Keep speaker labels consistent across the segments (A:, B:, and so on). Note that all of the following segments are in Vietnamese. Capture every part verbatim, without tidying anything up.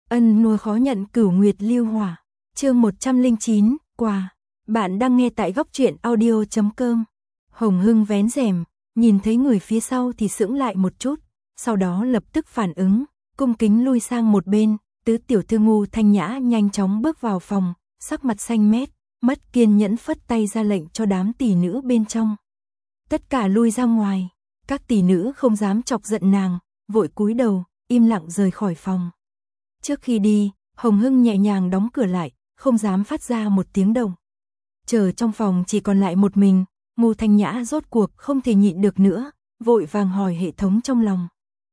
A: Ân nuôi khó nhận cửu nguyệt lưu hỏa. Chương một trăm lẻ chín, quà. Bạn đang nghe tại góc truyện audio chấm com. Hồng Hưng vén rèm, nhìn thấy người phía sau thì sững lại một chút, sau đó lập tức phản ứng, cung kính lui sang một bên. Tứ tiểu thư Ngô Thanh Nhã nhanh chóng bước vào phòng, sắc mặt xanh mét, mất kiên nhẫn phất tay ra lệnh cho đám tỷ nữ bên trong. Tất cả lui ra ngoài, các tỷ nữ không dám chọc giận nàng, vội cúi đầu, im lặng rời khỏi phòng. Trước khi đi, Hồng Hưng nhẹ nhàng đóng cửa lại, không dám phát ra một tiếng động. Chờ trong phòng chỉ còn lại một mình, Ngô Thanh Nhã rốt cuộc không thể nhịn được nữa, vội vàng hỏi hệ thống trong lòng.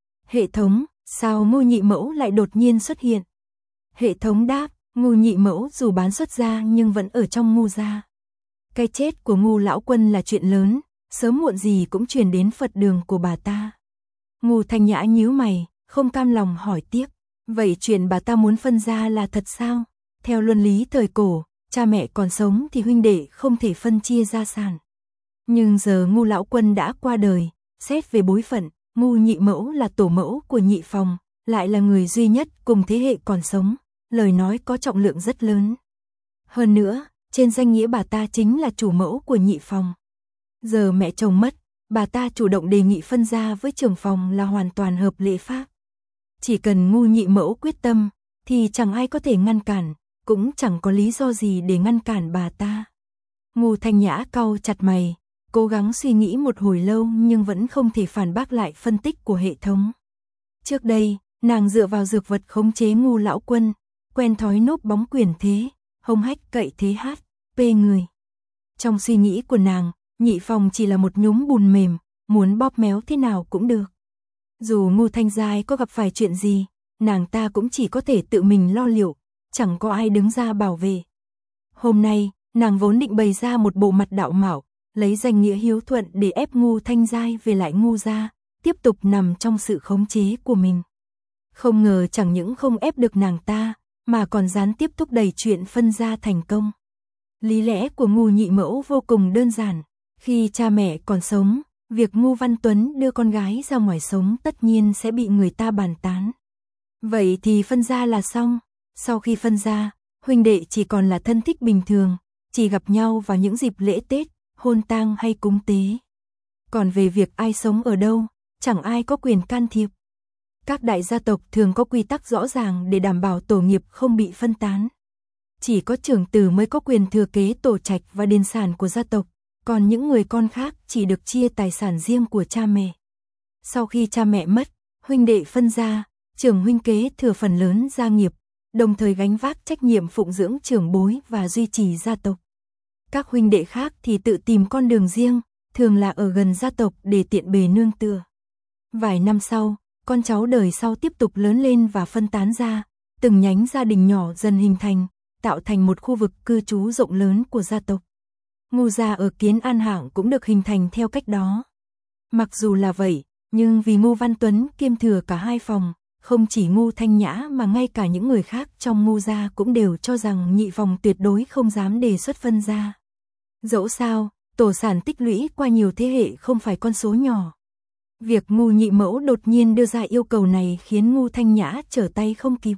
A: Hệ thống, sao Ngô nhị mẫu lại đột nhiên xuất hiện? Hệ thống đáp, Ngô nhị mẫu dù bán xuất gia nhưng vẫn ở trong Ngô gia. Cái chết của Ngô lão quân là chuyện lớn, sớm muộn gì cũng truyền đến Phật đường của bà ta. Ngô Thanh Nhã nhíu mày, không cam lòng hỏi tiếp. Vậy chuyện bà ta muốn phân gia là thật sao? Theo luân lý thời cổ, cha mẹ còn sống thì huynh đệ không thể phân chia gia sản. Nhưng giờ Ngô lão quân đã qua đời, xét về bối phận, Ngô nhị mẫu là tổ mẫu của nhị phòng, lại là người duy nhất cùng thế hệ còn sống, lời nói có trọng lượng rất lớn. Hơn nữa, trên danh nghĩa bà ta chính là chủ mẫu của nhị phòng. Giờ mẹ chồng mất, bà ta chủ động đề nghị phân gia với trưởng phòng là hoàn toàn hợp lệ pháp. Chỉ cần Ngô nhị mẫu quyết tâm, thì chẳng ai có thể ngăn cản, cũng chẳng có lý do gì để ngăn cản bà ta. Ngô Thanh Nhã cau chặt mày, cố gắng suy nghĩ một hồi lâu nhưng vẫn không thể phản bác lại phân tích của hệ thống. Trước đây, nàng dựa vào dược vật khống chế Ngô lão quân, quen thói núp bóng quyền thế, hông hách cậy thế hát, pê người. Trong suy nghĩ của nàng, nhị phòng chỉ là một nhúm bùn mềm, muốn bóp méo thế nào cũng được. Dù Ngô Thanh Giai có gặp phải chuyện gì, nàng ta cũng chỉ có thể tự mình lo liệu, chẳng có ai đứng ra bảo vệ. Hôm nay, nàng vốn định bày ra một bộ mặt đạo mạo, lấy danh nghĩa hiếu thuận để ép Ngô Thanh Giai về lại Ngô gia, tiếp tục nằm trong sự khống chế của mình. Không ngờ chẳng những không ép được nàng ta, mà còn gián tiếp thúc đẩy chuyện phân gia thành công. Lý lẽ của Ngô nhị mẫu vô cùng đơn giản, khi cha mẹ còn sống, việc Ngô Văn Tuấn đưa con gái ra ngoài sống tất nhiên sẽ bị người ta bàn tán. Vậy thì phân gia là xong, sau khi phân gia, huynh đệ chỉ còn là thân thích bình thường, chỉ gặp nhau vào những dịp lễ Tết, hôn tang hay cúng tế. Còn về việc ai sống ở đâu, chẳng ai có quyền can thiệp. Các đại gia tộc thường có quy tắc rõ ràng để đảm bảo tổ nghiệp không bị phân tán. Chỉ có trưởng tử mới có quyền thừa kế tổ trạch và điền sản của gia tộc, còn những người con khác chỉ được chia tài sản riêng của cha mẹ. Sau khi cha mẹ mất, huynh đệ phân gia, trưởng huynh kế thừa phần lớn gia nghiệp, đồng thời gánh vác trách nhiệm phụng dưỡng trưởng bối và duy trì gia tộc. Các huynh đệ khác thì tự tìm con đường riêng, thường là ở gần gia tộc để tiện bề nương tựa. Vài năm sau, con cháu đời sau tiếp tục lớn lên và phân tán ra, từng nhánh gia đình nhỏ dần hình thành, tạo thành một khu vực cư trú rộng lớn của gia tộc. Ngô gia ở Kiến An Hạng cũng được hình thành theo cách đó. Mặc dù là vậy, nhưng vì Ngô Văn Tuấn kiêm thừa cả hai phòng, không chỉ Ngô Thanh Nhã mà ngay cả những người khác trong Ngô gia cũng đều cho rằng nhị phòng tuyệt đối không dám đề xuất phân gia. Dẫu sao, tổ sản tích lũy qua nhiều thế hệ không phải con số nhỏ. Việc Ngô nhị mẫu đột nhiên đưa ra yêu cầu này khiến Ngô Thanh Nhã trở tay không kịp.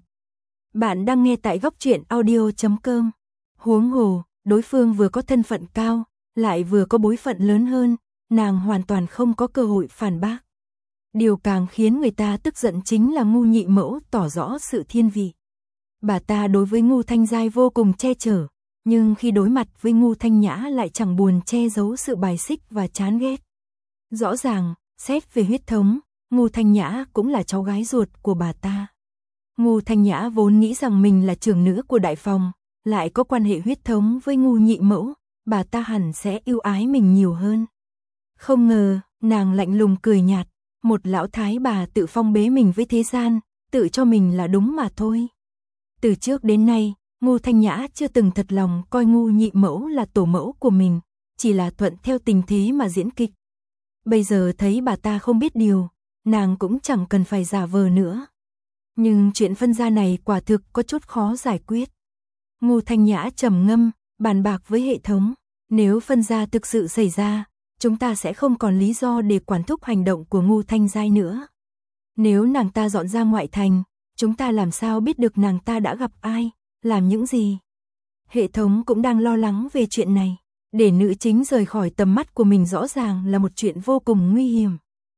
A: Bạn đang nghe tại góc truyện audio chấm com. Huống hồ, đối phương vừa có thân phận cao, lại vừa có bối phận lớn hơn, nàng hoàn toàn không có cơ hội phản bác. Điều càng khiến người ta tức giận chính là Ngô nhị mẫu tỏ rõ sự thiên vị. Bà ta đối với Ngô Thanh Giai vô cùng che chở, nhưng khi đối mặt với Ngô Thanh Nhã lại chẳng buồn che giấu sự bài xích và chán ghét. Rõ ràng, xét về huyết thống, Ngô Thanh Nhã cũng là cháu gái ruột của bà ta. Ngô Thanh Nhã vốn nghĩ rằng mình là trưởng nữ của đại phòng, lại có quan hệ huyết thống với Ngô nhị mẫu, bà ta hẳn sẽ yêu ái mình nhiều hơn. Không ngờ, nàng lạnh lùng cười nhạt, một lão thái bà tự phong bế mình với thế gian, tự cho mình là đúng mà thôi. Từ trước đến nay, Ngô Thanh Nhã chưa từng thật lòng coi Ngô nhị mẫu là tổ mẫu của mình, chỉ là thuận theo tình thế mà diễn kịch. Bây giờ thấy bà ta không biết điều, nàng cũng chẳng cần phải giả vờ nữa. Nhưng chuyện phân gia này quả thực có chút khó giải quyết. Ngô Thanh Nhã trầm ngâm, bàn bạc với hệ thống, nếu phân gia thực sự xảy ra, chúng ta sẽ không còn lý do để quản thúc hành động của Ngô Thanh Giai nữa. Nếu nàng ta dọn ra ngoại thành, chúng ta làm sao biết được nàng ta đã gặp ai, làm những gì. Hệ thống cũng đang lo lắng về chuyện này. Để nữ chính rời khỏi tầm mắt của mình rõ ràng là một chuyện vô cùng nguy hiểm.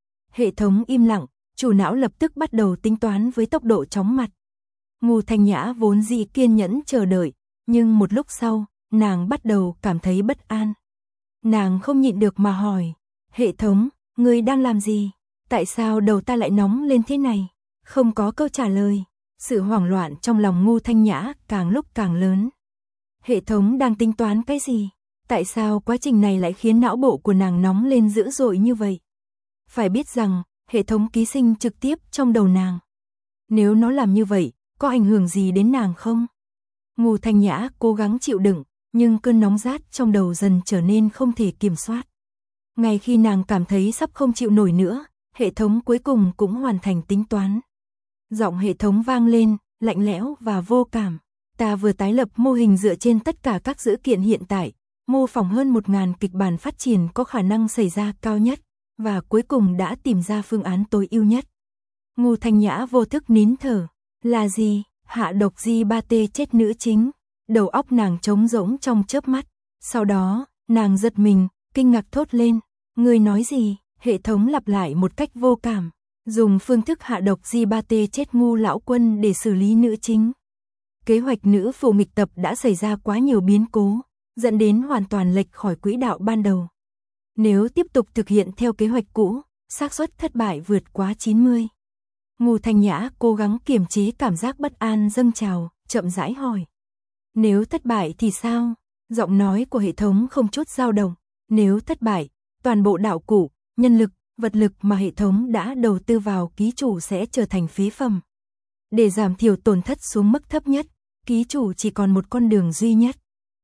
A: Hệ thống im lặng, chủ não lập tức bắt đầu tính toán với tốc độ chóng mặt. Ngô Thanh Nhã vốn dĩ kiên nhẫn chờ đợi, nhưng một lúc sau, nàng bắt đầu cảm thấy bất an. Nàng không nhịn được mà hỏi, hệ thống, ngươi đang làm gì? Tại sao đầu ta lại nóng lên thế này? Không có câu trả lời, sự hoảng loạn trong lòng Ngô Thanh Nhã càng lúc càng lớn. Hệ thống đang tính toán cái gì? Tại sao quá trình này lại khiến não bộ của nàng nóng lên dữ dội như vậy? Phải biết rằng, hệ thống ký sinh trực tiếp trong đầu nàng. Nếu nó làm như vậy, có ảnh hưởng gì đến nàng không? Ngô Thanh Nhã cố gắng chịu đựng, nhưng cơn nóng rát trong đầu dần trở nên không thể kiểm soát. Ngay khi nàng cảm thấy sắp không chịu nổi nữa, hệ thống cuối cùng cũng hoàn thành tính toán. Giọng hệ thống vang lên, lạnh lẽo và vô cảm. Ta vừa tái lập mô hình dựa trên tất cả các dữ kiện hiện tại, mô phỏng hơn một nghìn kịch bản phát triển có khả năng xảy ra cao nhất, và cuối cùng đã tìm ra phương án tối ưu nhất. Ngô Thanh Nhã vô thức nín thở. Là gì? Hạ độc G ba T chết nữ chính. Đầu óc nàng trống rỗng trong chớp mắt. Sau đó, nàng giật mình, kinh ngạc thốt lên. Ngươi nói gì? Hệ thống lặp lại một cách vô cảm. Dùng phương thức hạ độc G ba T chết ngu lão quân để xử lý nữ chính. Kế hoạch nữ phụ nghịch tập đã xảy ra quá nhiều biến cố, dẫn đến hoàn toàn lệch khỏi quỹ đạo ban đầu. Nếu tiếp tục thực hiện theo kế hoạch cũ, xác suất thất bại vượt quá chín mươi. Ngô Thanh Nhã cố gắng kiềm chế cảm giác bất an dâng trào, chậm rãi hỏi. Nếu thất bại thì sao? Giọng nói của hệ thống không chút dao động. Nếu thất bại, toàn bộ đạo cụ, nhân lực, vật lực mà hệ thống đã đầu tư vào ký chủ sẽ trở thành phế phẩm. Để giảm thiểu tổn thất xuống mức thấp nhất, ký chủ chỉ còn một con đường duy nhất.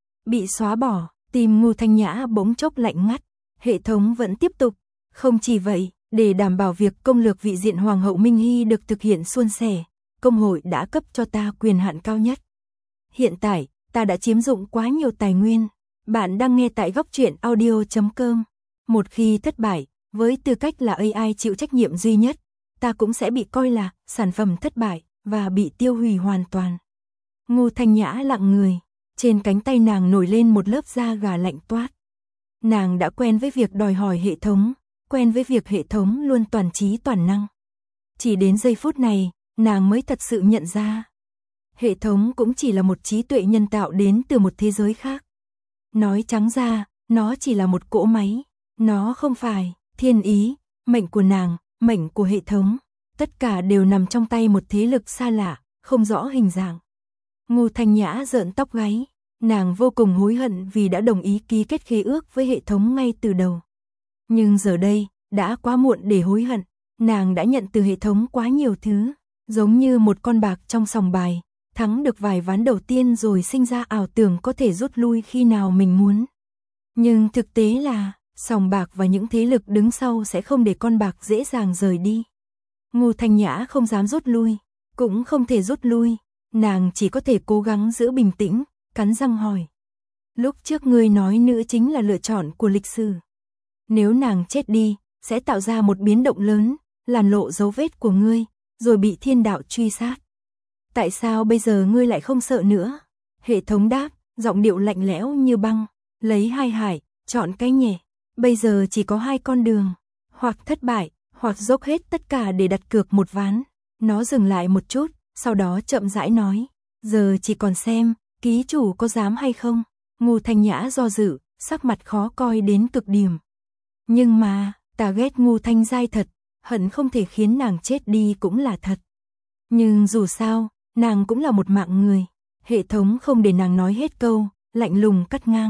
A: Bị xóa bỏ, tim Ngô Thanh Nhã bỗng chốc lạnh ngắt. Hệ thống vẫn tiếp tục. Không chỉ vậy, để đảm bảo việc công lược vị diện Hoàng hậu Minh Hy được thực hiện suôn sẻ, công hội đã cấp cho ta quyền hạn cao nhất. Hiện tại, ta đã chiếm dụng quá nhiều tài nguyên. Bạn đang nghe tại góc truyện audio chấm com. Một khi thất bại, với tư cách là a i chịu trách nhiệm duy nhất, ta cũng sẽ bị coi là sản phẩm thất bại và bị tiêu hủy hoàn toàn. Ngô Thanh Nhã lặng người, trên cánh tay nàng nổi lên một lớp da gà lạnh toát. Nàng đã quen với việc đòi hỏi hệ thống, quen với việc hệ thống luôn toàn trí toàn năng. Chỉ đến giây phút này, nàng mới thật sự nhận ra. Hệ thống cũng chỉ là một trí tuệ nhân tạo đến từ một thế giới khác. Nói trắng ra, nó chỉ là một cỗ máy. Nó không phải thiên ý, mệnh của nàng, mệnh của hệ thống. Tất cả đều nằm trong tay một thế lực xa lạ, không rõ hình dạng. Ngô Thanh Nhã rợn tóc gáy. Nàng vô cùng hối hận vì đã đồng ý ký kết khế ước với hệ thống ngay từ đầu. Nhưng giờ đây, đã quá muộn để hối hận. Nàng đã nhận từ hệ thống quá nhiều thứ, giống như một con bạc trong sòng bài, thắng được vài ván đầu tiên rồi sinh ra ảo tưởng có thể rút lui khi nào mình muốn. Nhưng thực tế là, sòng bạc và những thế lực đứng sau sẽ không để con bạc dễ dàng rời đi. Ngô Thanh Nhã không dám rút lui, cũng không thể rút lui, nàng chỉ có thể cố gắng giữ bình tĩnh, cắn răng hỏi. Lúc trước ngươi nói nữ chính là lựa chọn của lịch sử. Nếu nàng chết đi, sẽ tạo ra một biến động lớn, làn lộ dấu vết của ngươi, rồi bị thiên đạo truy sát. Tại sao bây giờ ngươi lại không sợ nữa? Hệ thống đáp, giọng điệu lạnh lẽo như băng, lấy hai hải, chọn cái nhẹ. Bây giờ chỉ có hai con đường, hoặc thất bại, hoặc dốc hết tất cả để đặt cược một ván. Nó dừng lại một chút, sau đó chậm rãi nói, giờ chỉ còn xem, ký chủ có dám hay không? Ngô Thanh Nhã do dự, sắc mặt khó coi đến cực điểm. Nhưng mà, ta ghét Ngô Thanh Giai thật, hận không thể khiến nàng chết đi cũng là thật. Nhưng dù sao, nàng cũng là một mạng người. Hệ thống không để nàng nói hết câu, lạnh lùng cắt ngang.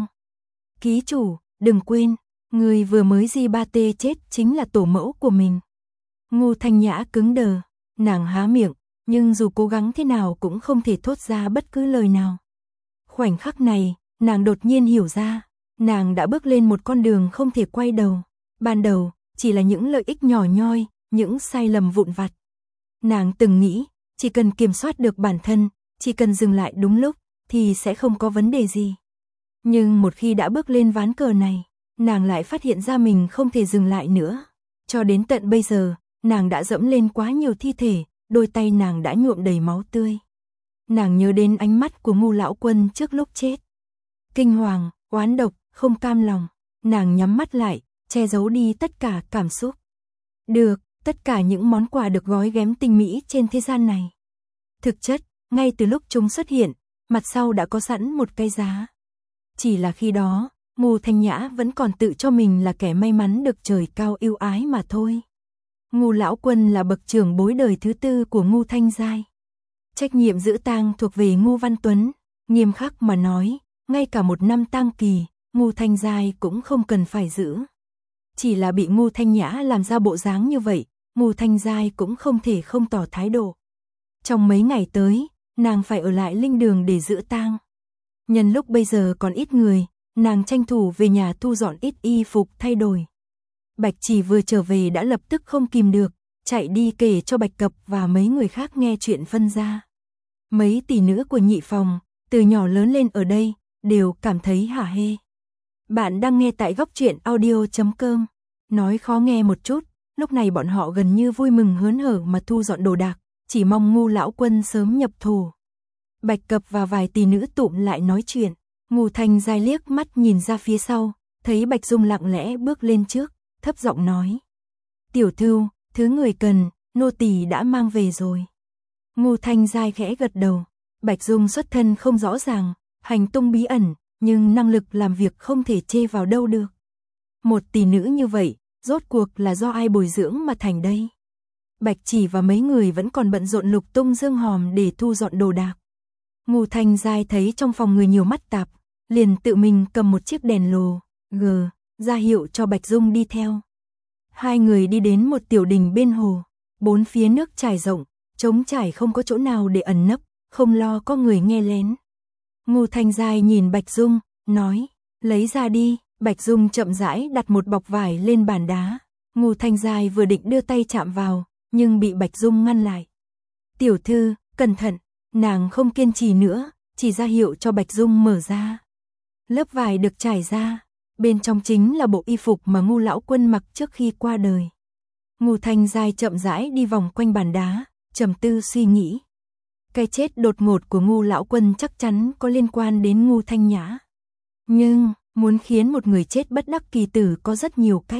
A: Ký chủ, đừng quên, người vừa mới G ba T chết chính là tổ mẫu của mình. Ngô Thanh Nhã cứng đờ, nàng há miệng, nhưng dù cố gắng thế nào cũng không thể thốt ra bất cứ lời nào. Khoảnh khắc này, nàng đột nhiên hiểu ra, nàng đã bước lên một con đường không thể quay đầu. Ban đầu, chỉ là những lợi ích nhỏ nhoi, những sai lầm vụn vặt. Nàng từng nghĩ, chỉ cần kiểm soát được bản thân, chỉ cần dừng lại đúng lúc, thì sẽ không có vấn đề gì. Nhưng một khi đã bước lên ván cờ này, nàng lại phát hiện ra mình không thể dừng lại nữa. Cho đến tận bây giờ, nàng đã dẫm lên quá nhiều thi thể, đôi tay nàng đã nhuộm đầy máu tươi. Nàng nhớ đến ánh mắt của Ngưu lão quân trước lúc chết. Kinh hoàng, oán độc, không cam lòng. Nàng nhắm mắt lại, che giấu đi tất cả cảm xúc. Được, tất cả những món quà được gói ghém tinh mỹ trên thế gian này. Thực chất, ngay từ lúc chúng xuất hiện, mặt sau đã có sẵn một cái giá. Chỉ là khi đó, Ngưu Thanh Nhã vẫn còn tự cho mình là kẻ may mắn được trời cao ưu ái mà thôi. Ngưu lão quân là bậc trưởng bối đời thứ tư của Ngưu Thanh Giai. Trách nhiệm giữ tang thuộc về Ngưu Văn Tuấn, nghiêm khắc mà nói, ngay cả một năm tang kỳ, Ngưu Thanh Giai cũng không cần phải giữ. Chỉ là bị Ngưu Thanh Nhã làm ra bộ dáng như vậy, Ngưu Thanh Giai cũng không thể không tỏ thái độ. Trong mấy ngày tới, nàng phải ở lại linh đường để giữ tang. Nhân lúc bây giờ còn ít người, nàng tranh thủ về nhà thu dọn ít y phục thay đổi. Bạch Chỉ vừa trở về đã lập tức không kìm được, chạy đi kể cho Bạch Cập và mấy người khác nghe chuyện phân gia. Mấy tỷ nữ của nhị phòng, từ nhỏ lớn lên ở đây, đều cảm thấy hả hê. Bạn đang nghe tại góc truyện audio chấm com. Nói khó nghe một chút, lúc này bọn họ gần như vui mừng hớn hở mà thu dọn đồ đạc, chỉ mong Ngưu lão quân sớm nhập thù. Bạch Cập và vài tỷ nữ tụm lại nói chuyện. Ngưu Thanh Giai liếc mắt nhìn ra phía sau, thấy Bạch Dung lặng lẽ bước lên trước, thấp giọng nói: "Tiểu thư, thứ người cần, nô tỳ đã mang về rồi." Ngưu Thanh Giai khẽ gật đầu. Bạch Dung xuất thân không rõ ràng, hành tung bí ẩn, nhưng năng lực làm việc không thể chê vào đâu được. Một tỷ nữ như vậy, rốt cuộc là do ai bồi dưỡng mà thành đây? Bạch Chỉ và mấy người vẫn còn bận rộn lục tung dương hòm để thu dọn đồ đạc. Ngưu Thanh Giai thấy trong phòng người nhiều mắt tạp, liền tự mình cầm một chiếc đèn lồ, gờ, ra hiệu cho Bạch Dung đi theo. Hai người đi đến một tiểu đình bên hồ, bốn phía nước trải rộng, trống trải không có chỗ nào để ẩn nấp, không lo có người nghe lén. Ngưu Thanh Giai nhìn Bạch Dung, nói: "Lấy ra đi." Bạch Dung chậm rãi đặt một bọc vải lên bàn đá. Ngưu Thanh Giai vừa định đưa tay chạm vào, nhưng bị Bạch Dung ngăn lại. "Tiểu thư, cẩn thận." Nàng không kiên trì nữa, chỉ ra hiệu cho Bạch Dung mở ra. Lớp vải được trải ra, bên trong chính là bộ y phục mà Ngưu lão quân mặc trước khi qua đời. Ngưu Thanh Giai chậm rãi đi vòng quanh bàn đá, trầm tư suy nghĩ. Cái chết đột ngột của Ngưu lão quân chắc chắn có liên quan đến Ngưu Thanh Nhã. Nhưng, muốn khiến một người chết bất đắc kỳ tử có rất nhiều cách.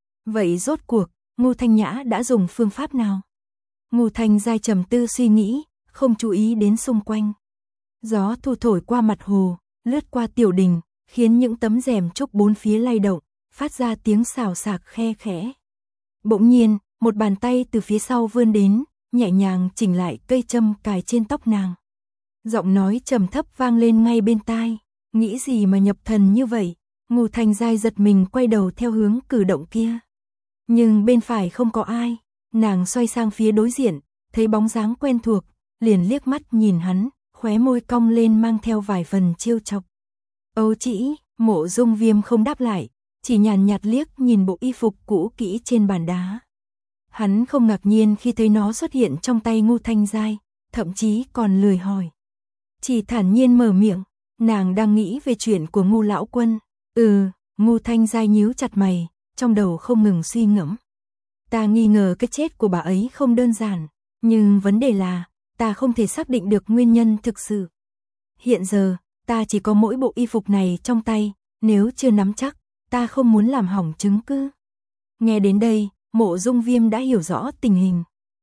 A: Vậy rốt cuộc, Ngưu Thanh Nhã đã dùng phương pháp nào? Ngưu Thanh Giai trầm tư suy nghĩ, không chú ý đến xung quanh. Gió thu thổi qua mặt hồ, lướt qua tiểu đình, khiến những tấm rèm trúc bốn phía lay động, phát ra tiếng xào xạc khe khẽ. Bỗng nhiên, một bàn tay từ phía sau vươn đến, nhẹ nhàng chỉnh lại cây châm cài trên tóc nàng. Giọng nói trầm thấp vang lên ngay bên tai: "Nghĩ gì mà nhập thần như vậy?" Ngưu Thanh Giai giật mình quay đầu theo hướng cử động kia. Nhưng bên phải không có ai, nàng xoay sang phía đối diện, thấy bóng dáng quen thuộc, liền liếc mắt nhìn hắn, khóe môi cong lên mang theo vài phần trêu chọc. "Âu Chỉ." Mộ Dung Viêm không đáp lại, chỉ nhàn nhạt liếc nhìn bộ y phục cũ kỹ trên bàn đá. Hắn không ngạc nhiên khi thấy nó xuất hiện trong tay Ngưu Thanh Giai, thậm chí còn lười hỏi. Chỉ thản nhiên mở miệng: "Nàng đang nghĩ về chuyện của Ngưu lão quân." "Ừ." Ngưu Thanh Giai nhíu chặt mày, trong đầu không ngừng suy ngẫm. "Ta nghi ngờ cái chết của bà ấy không đơn giản, nhưng vấn đề là ta không thể xác định được nguyên nhân thực sự. Hiện giờ, ta chỉ có mỗi bộ y phục này trong tay, nếu chưa nắm chắc, ta không muốn làm hỏng chứng cứ." Nghe đến đây, Mộ Dung Viêm đã hiểu rõ tình hình.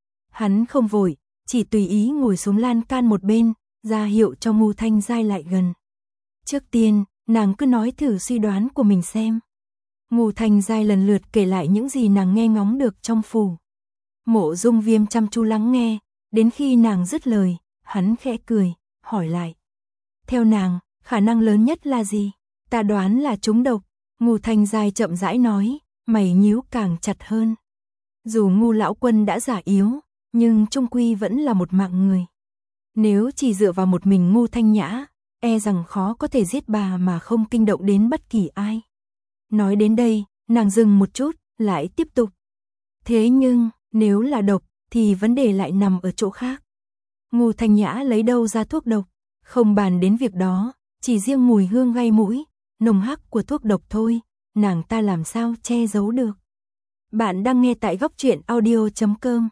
A: Hắn không vội, chỉ tùy ý ngồi xuống lan can một bên, ra hiệu cho Ngưu Thanh Giai lại gần. "Trước tiên, nàng cứ nói thử suy đoán của mình xem." Ngưu Thanh Giai lần lượt kể lại những gì nàng nghe ngóng được trong phủ. Mộ Dung Viêm chăm chú lắng nghe, đến khi nàng dứt lời, hắn khẽ cười, hỏi lại: "Theo nàng, khả năng lớn nhất là gì?" "Ta đoán là trúng độc." Ngưu Thanh Giai chậm rãi nói, mày nhíu càng chặt hơn. Dù Ngưu lão quân đã già yếu, nhưng chung quy vẫn là một mạng người. Nếu chỉ dựa vào một mình Ngưu Thanh Nhã, e rằng khó có thể giết bà mà không kinh động đến bất kỳ ai. Nói đến đây, nàng dừng một chút, lại tiếp tục: "Thế nhưng, nếu là độc, thì vấn đề lại nằm ở chỗ khác. Ngưu Thanh Nhã lấy đâu ra thuốc độc? Không bàn đến việc đó, chỉ riêng mùi hương gây mũi, nồng hắc của thuốc độc thôi, nàng ta làm sao che giấu được." Bạn đang nghe tại góc truyện audio chấm com.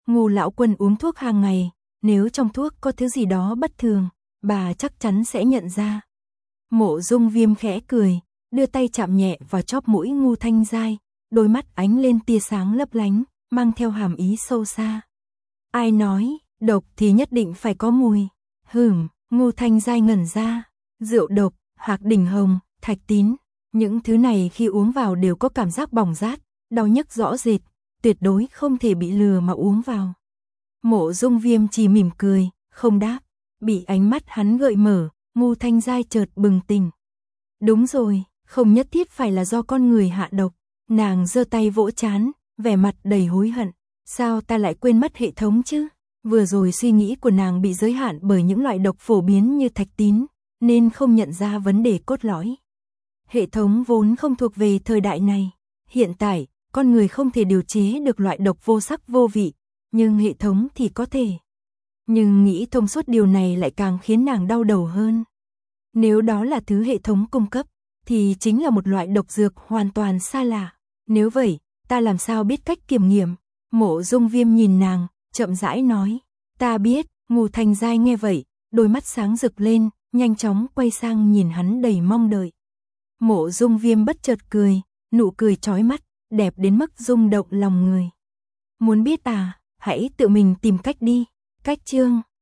A: Ngô lão quân uống thuốc hàng ngày, nếu trong thuốc có thứ gì đó bất thường, bà chắc chắn sẽ nhận ra. Mộ Dung Viêm khẽ cười, đưa tay chạm nhẹ vào chóp mũi Ngô Thanh Giai, đôi mắt ánh lên tia sáng lấp lánh, mang theo hàm ý sâu xa. Ai nói, độc thì nhất định phải có mùi. Hửm, Ngô Thanh Giai ngẩn ra, rượu độc, hạc đỉnh hồng, thạch tín, những thứ này khi uống vào đều có cảm giác bỏng rát, đau nhức rõ rệt, tuyệt đối không thể bị lừa mà uống vào. Mộ Dung Viêm chỉ mỉm cười, không đáp, bị ánh mắt hắn gợi mở, Ngô Thanh Giai chợt bừng tỉnh. Đúng rồi, không nhất thiết phải là do con người hạ độc. Nàng giơ tay vỗ trán, vẻ mặt đầy hối hận. Sao ta lại quên mất hệ thống chứ? Vừa rồi suy nghĩ của nàng bị giới hạn bởi những loại độc phổ biến như thạch tín, nên không nhận ra vấn đề cốt lõi. Hệ thống vốn không thuộc về thời đại này. Hiện tại, con người không thể điều chế được loại độc vô sắc vô vị, nhưng hệ thống thì có thể. Nhưng nghĩ thông suốt điều này lại càng khiến nàng đau đầu hơn. Nếu đó là thứ hệ thống cung cấp, thì chính là một loại độc dược hoàn toàn xa lạ. Nếu vậy, ta làm sao biết cách kiểm nghiệm? Mộ Dung Viêm nhìn nàng, chậm rãi nói. Ta biết. Ngô Thanh Giai nghe vậy, đôi mắt sáng rực lên, nhanh chóng quay sang nhìn hắn đầy mong đợi. Mộ Dung Viêm bất chợt cười, nụ cười chói mắt, đẹp đến mức rung động lòng người. Muốn biết à, hãy tự mình tìm cách đi. Cách chương